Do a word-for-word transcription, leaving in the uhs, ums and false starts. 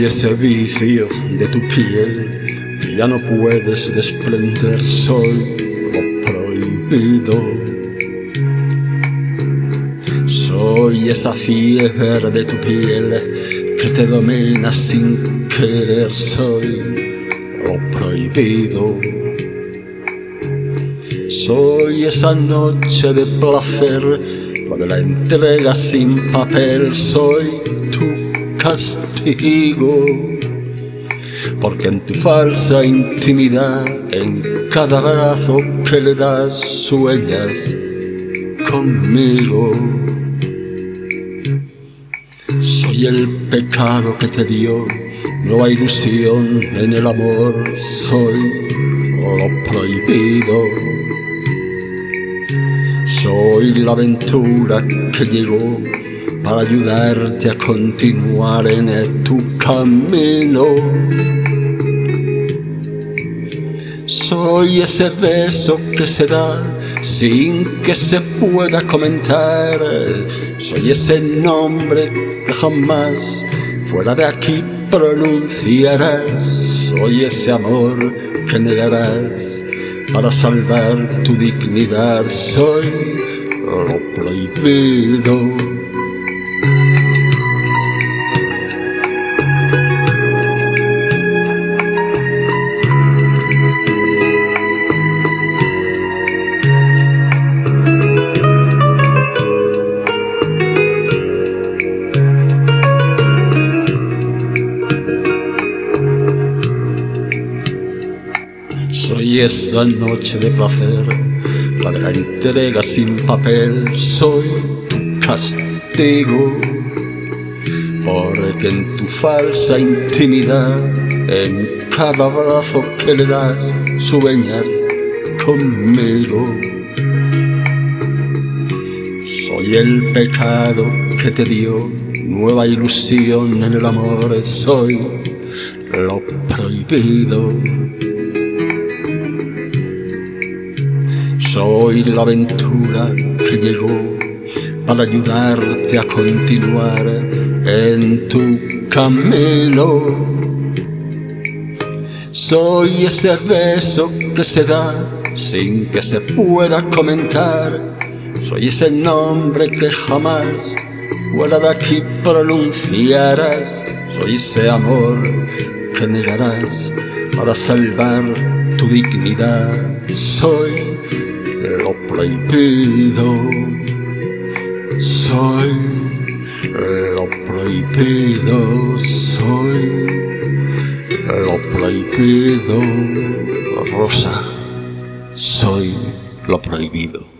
ese vicio de tu piel que ya no puedes desprender. Soy lo prohibido. Soy esa fiebre de tu piel que te domina sin querer. Soy lo prohibido. Soy esa noche de placer, la de la entrega sin papel. Soy tu castigo, porque en tu falsa intimidad, en cada abrazo que le das, sueñas conmigo. Soy el pecado que te dio nueva ilusión en el amor. Soy lo prohibido. Soy la aventura que llegó para ayudarte a continuar en tu camino. Soy ese beso que se da sin que se pueda comentar. Soy ese nombre que jamás fuera de aquí pronunciarás. Soy ese amor que negarás para salvar tu dignidad. Soy lo prohibido. Soy esa noche de placer, la de la entrega sin papel. Soy tu castigo, porque en tu falsa intimidad, en cada abrazo que le das, sueñas conmigo. Soy el pecado que te dio nueva ilusión en el amor. Soy lo prohibido. Soy la aventura que llegó para ayudarte a continuar en tu camino. Soy ese beso que se da sin que se pueda comentar. Soy ese nombre que jamás fuera de aquí pronunciarás. Soy ese amor que negarás para salvar tu dignidad. Soy lo prohibido. Soy lo prohibido. Soy lo prohibido. Rosa, soy lo prohibido.